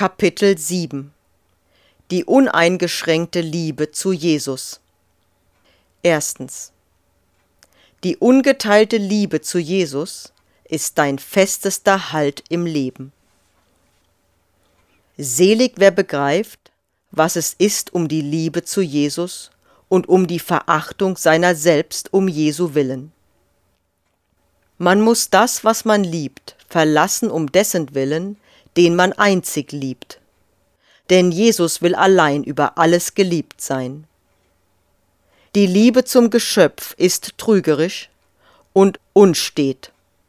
Kapitel 7 – Die uneingeschränkte Liebe zu Jesus. Erstens. Die ungeteilte Liebe zu Jesus ist dein festester Halt im Leben. Selig, wer begreift, was es ist um die Liebe zu Jesus und um die Verachtung seiner selbst um Jesu willen. Man muss das, was man liebt, verlassen um dessen Willen, den man einzig liebt. Denn Jesus will allein über alles geliebt sein. Die Liebe zum Geschöpf ist trügerisch und unstet.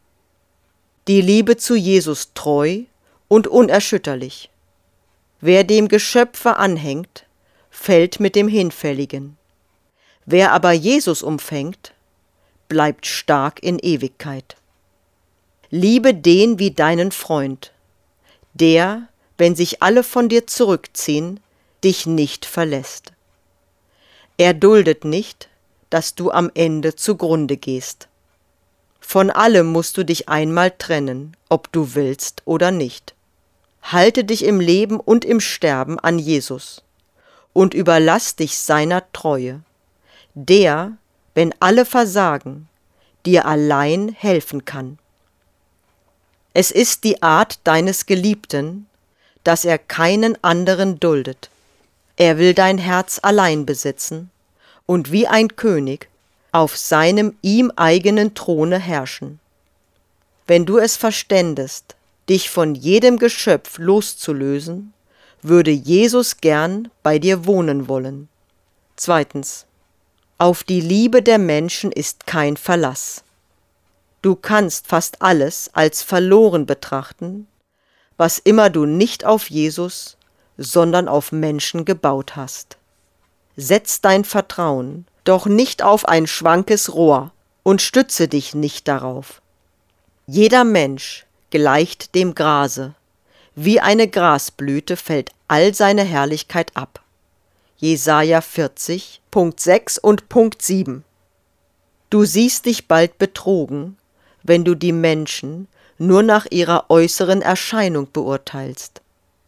Die Liebe zu Jesus treu und unerschütterlich. Wer dem Geschöpfe anhängt, fällt mit dem Hinfälligen. Wer aber Jesus umfängt, bleibt stark in Ewigkeit. Liebe den wie deinen Freund, der, wenn sich alle von dir zurückziehen, dich nicht verlässt. Er duldet nicht, dass du am Ende zugrunde gehst. Von allem musst du dich einmal trennen, ob du willst oder nicht. Halte dich im Leben und im Sterben an Jesus und überlass dich seiner Treue, der, wenn alle versagen, dir allein helfen kann. Es ist die Art deines Geliebten, dass er keinen anderen duldet. Er will dein Herz allein besitzen und wie ein König auf seinem ihm eigenen Throne herrschen. Wenn du es verständest, dich von jedem Geschöpf loszulösen, würde Jesus gern bei dir wohnen wollen. Zweitens. Auf die Liebe der Menschen ist kein Verlass. Du kannst fast alles als verloren betrachten, was immer du nicht auf Jesus, sondern auf Menschen gebaut hast. Setz dein Vertrauen doch nicht auf ein schwankes Rohr und stütze dich nicht darauf. Jeder Mensch gleicht dem Grase, wie eine Grasblüte fällt all seine Herrlichkeit ab. Jesaja 40, Punkt 6 und Punkt 7. Du siehst dich bald betrogen, wenn du die Menschen nur nach ihrer äußeren Erscheinung beurteilst.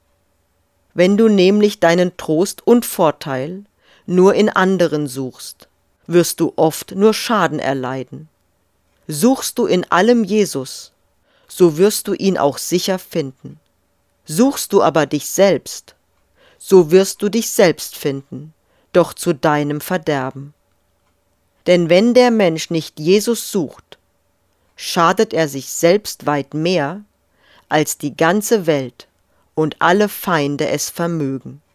Wenn du nämlich deinen Trost und Vorteil nur in anderen suchst, wirst du oft nur Schaden erleiden. Suchst du in allem Jesus, so wirst du ihn auch sicher finden. Suchst du aber dich selbst, so wirst du dich selbst finden, doch zu deinem Verderben. Denn wenn der Mensch nicht Jesus sucht, schadet er sich selbst weit mehr, als die ganze Welt und alle Feinde es vermögen.